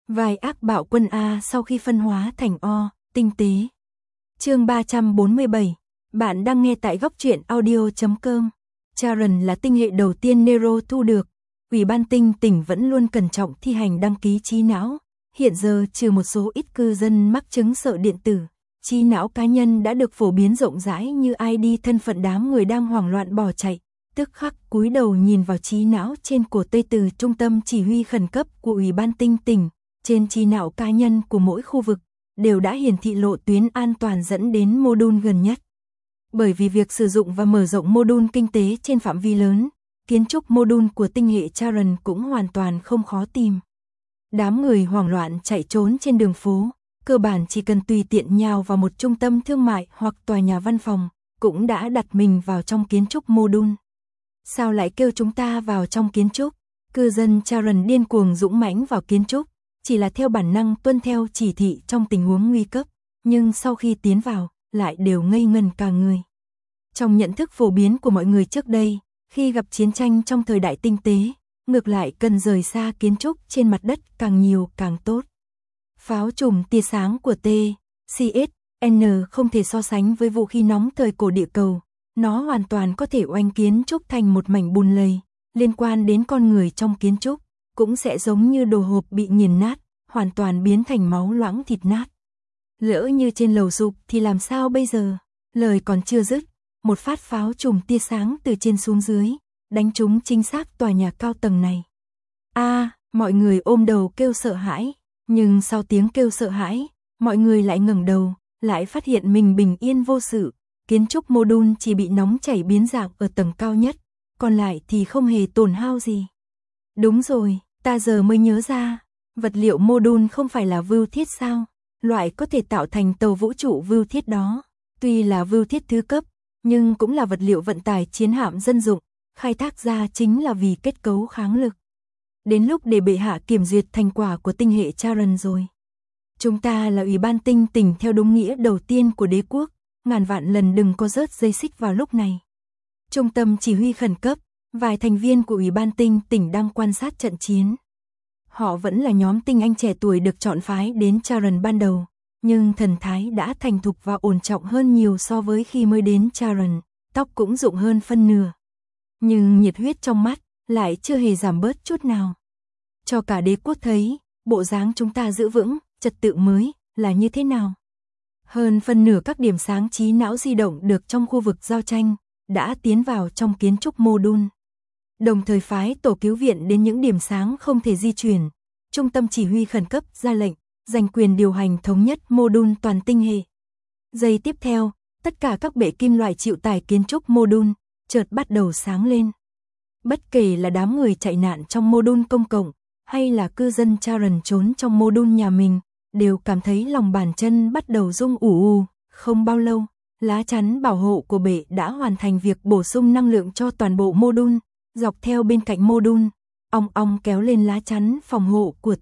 Vài ác bạo quân A sau khi phân hóa thành O, tinh tế. Chương 347. Bạn đang nghe tại góc truyện audio.com. Charon là tinh hệ đầu tiên Nero thu được. Ủy ban tinh tỉnh vẫn luôn cẩn trọng thi hành đăng ký trí não. Hiện giờ trừ một số ít cư dân mắc chứng sợ điện tử, trí não cá nhân đã được phổ biến rộng rãi như ID thân phận đám người đang hoảng loạn bỏ chạy. Tức khắc cúi đầu nhìn vào trí não trên cổ tay từ trung tâm chỉ huy khẩn cấp của Ủy ban tinh tỉnh. Trên trí não cá nhân của mỗi khu vực đều đã hiển thị lộ tuyến an toàn dẫn đến mô-đun gần nhất. Bởi vì việc sử dụng và mở rộng mô-đun kinh tế trên phạm vi lớn, kiến trúc mô-đun của tinh hệ Charon cũng hoàn toàn không khó tìm. Đám người hoảng loạn chạy trốn trên đường phố, cơ bản chỉ cần tùy tiện nhào vào một trung tâm thương mại hoặc tòa nhà văn phòng, cũng đã đặt mình vào trong kiến trúc mô-đun. Sao lại kêu chúng ta vào trong kiến trúc? Cư dân Charon điên cuồng dũng mãnh vào kiến trúc, chỉ là theo bản năng tuân theo chỉ thị trong tình huống nguy cấp, nhưng sau khi tiến vào, lại đều ngây ngần cả người. Trong nhận thức phổ biến của mọi người trước đây, khi gặp chiến tranh trong thời đại tinh tế, ngược lại cần rời xa kiến trúc trên mặt đất càng nhiều càng tốt. Pháo trùm tia sáng của TCSN không thể so sánh với vũ khí nóng thời cổ địa cầu, nó hoàn toàn có thể oanh kiến trúc thành một mảnh bùn lầy, liên quan đến con người trong kiến trúc, cũng sẽ giống như đồ hộp bị nghiền nát, hoàn toàn biến thành máu loãng thịt nát. Lỡ như trên lầu sụp thì làm sao bây giờ? Lời còn chưa dứt, một phát pháo trùm tia sáng từ trên xuống dưới, đánh trúng chính xác tòa nhà cao tầng này. Mọi người ôm đầu kêu sợ hãi, nhưng sau tiếng kêu sợ hãi, mọi người lại ngẩng đầu, lại phát hiện mình bình yên vô sự, kiến trúc mô-đun chỉ bị nóng chảy biến dạng ở tầng cao nhất, còn lại thì không hề tổn hao gì. Đúng rồi, ta giờ mới nhớ ra, vật liệu mô-đun không phải là vưu thiết sao? Loại có thể tạo thành tàu vũ trụ vưu thiết đó, tuy là vưu thiết thứ cấp, nhưng cũng là vật liệu vận tải chiến hạm dân dụng, khai thác ra chính là vì kết cấu kháng lực. Đến lúc để bệ hạ kiểm duyệt thành quả của tinh hệ Charon rồi. Chúng ta là Ủy ban tinh tỉnh theo đúng nghĩa đầu tiên của đế quốc, ngàn vạn lần đừng có rớt dây xích vào lúc này. Trung tâm chỉ huy khẩn cấp, vài thành viên của Ủy ban tinh tỉnh đang quan sát trận chiến. Họ vẫn là nhóm tinh anh trẻ tuổi được chọn phái đến Charon ban đầu, nhưng thần thái đã thành thục và ổn trọng hơn nhiều so với khi mới đến Charon, tóc cũng rụng hơn phân nửa. Nhưng nhiệt huyết trong mắt lại chưa hề giảm bớt chút nào. Cho cả đế quốc thấy, bộ dáng chúng ta giữ vững, trật tự mới là như thế nào. Hơn phân nửa các điểm sáng trí não di động được trong khu vực giao tranh đã tiến vào trong kiến trúc mô-đun. Đồng thời phái tổ cứu viện đến những điểm sáng không thể di chuyển. Trung tâm chỉ huy khẩn cấp ra lệnh, giành quyền điều hành thống nhất mô-đun toàn tinh hệ. Giây tiếp theo, tất cả các bệ kim loại chịu tải kiến trúc mô-đun chợt bắt đầu sáng lên. Bất kể là đám người chạy nạn trong mô-đun công cộng, hay là cư dân Charon trốn trong mô-đun nhà mình, đều cảm thấy lòng bàn chân bắt đầu rung ù ù. Không bao lâu, lá chắn bảo hộ của bệ đã hoàn thành việc bổ sung năng lượng cho toàn bộ mô-đun. Dọc theo bên cạnh mô-đun, ong ong kéo lên lá chắn phòng hộ của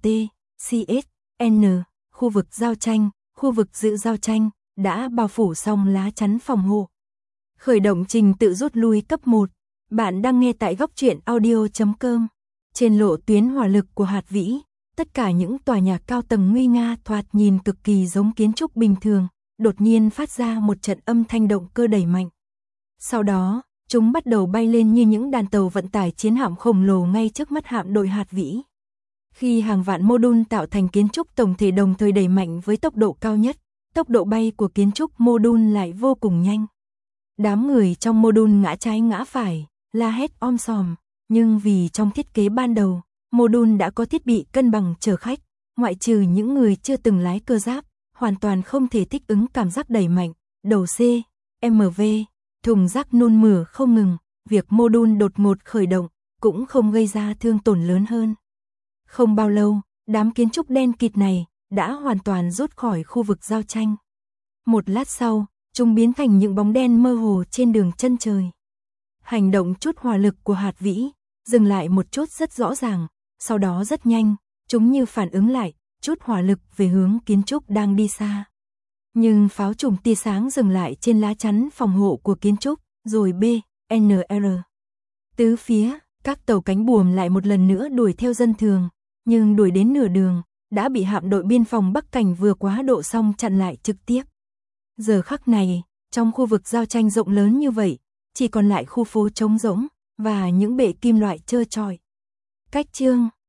TCSN, khu vực giao tranh, khu vực dự giao tranh, đã bao phủ xong lá chắn phòng hộ. Khởi động trình tự rút lui cấp 1, bạn đang nghe tại góc truyện audio.com. Trên lộ tuyến hỏa lực của hạt vĩ, tất cả những tòa nhà cao tầng nguy nga thoạt nhìn cực kỳ giống kiến trúc bình thường, đột nhiên phát ra một trận âm thanh động cơ đẩy mạnh. Sau đó, chúng bắt đầu bay lên như những đàn tàu vận tải chiến hạm khổng lồ ngay trước mắt hạm đội hạt vĩ. Khi hàng vạn mô-đun tạo thành kiến trúc tổng thể đồng thời đẩy mạnh với tốc độ cao nhất, tốc độ bay của kiến trúc mô-đun lại vô cùng nhanh. Đám người trong mô-đun ngã trái ngã phải, la hét om sòm, nhưng vì trong thiết kế ban đầu, mô-đun đã có thiết bị cân bằng chở khách, ngoại trừ những người chưa từng lái cơ giáp, hoàn toàn không thể thích ứng cảm giác đẩy mạnh, đầu CMV. Thùng rác nôn mửa không ngừng, việc mô-đun đột ngột khởi động cũng không gây ra thương tổn lớn hơn. Không bao lâu, đám kiến trúc đen kịt này đã hoàn toàn rút khỏi khu vực giao tranh. Một lát sau, chúng biến thành những bóng đen mơ hồ trên đường chân trời. Hành động chút hỏa lực của hạt vĩ dừng lại một chút rất rõ ràng, sau đó rất nhanh, chúng như phản ứng lại, chút hỏa lực về hướng kiến trúc đang đi xa. Nhưng pháo trùm tia sáng dừng lại trên lá chắn phòng hộ của kiến trúc, rồi BNR. Tứ phía, các tàu cánh buồm lại một lần nữa đuổi theo dân thường, nhưng đuổi đến nửa đường, đã bị hạm đội biên phòng Bắc Cảnh vừa quá độ xong chặn lại trực tiếp. Giờ khắc này, trong khu vực giao tranh rộng lớn như vậy, chỉ còn lại khu phố trống rỗng và những bệ kim loại trơ trọi. Cách chương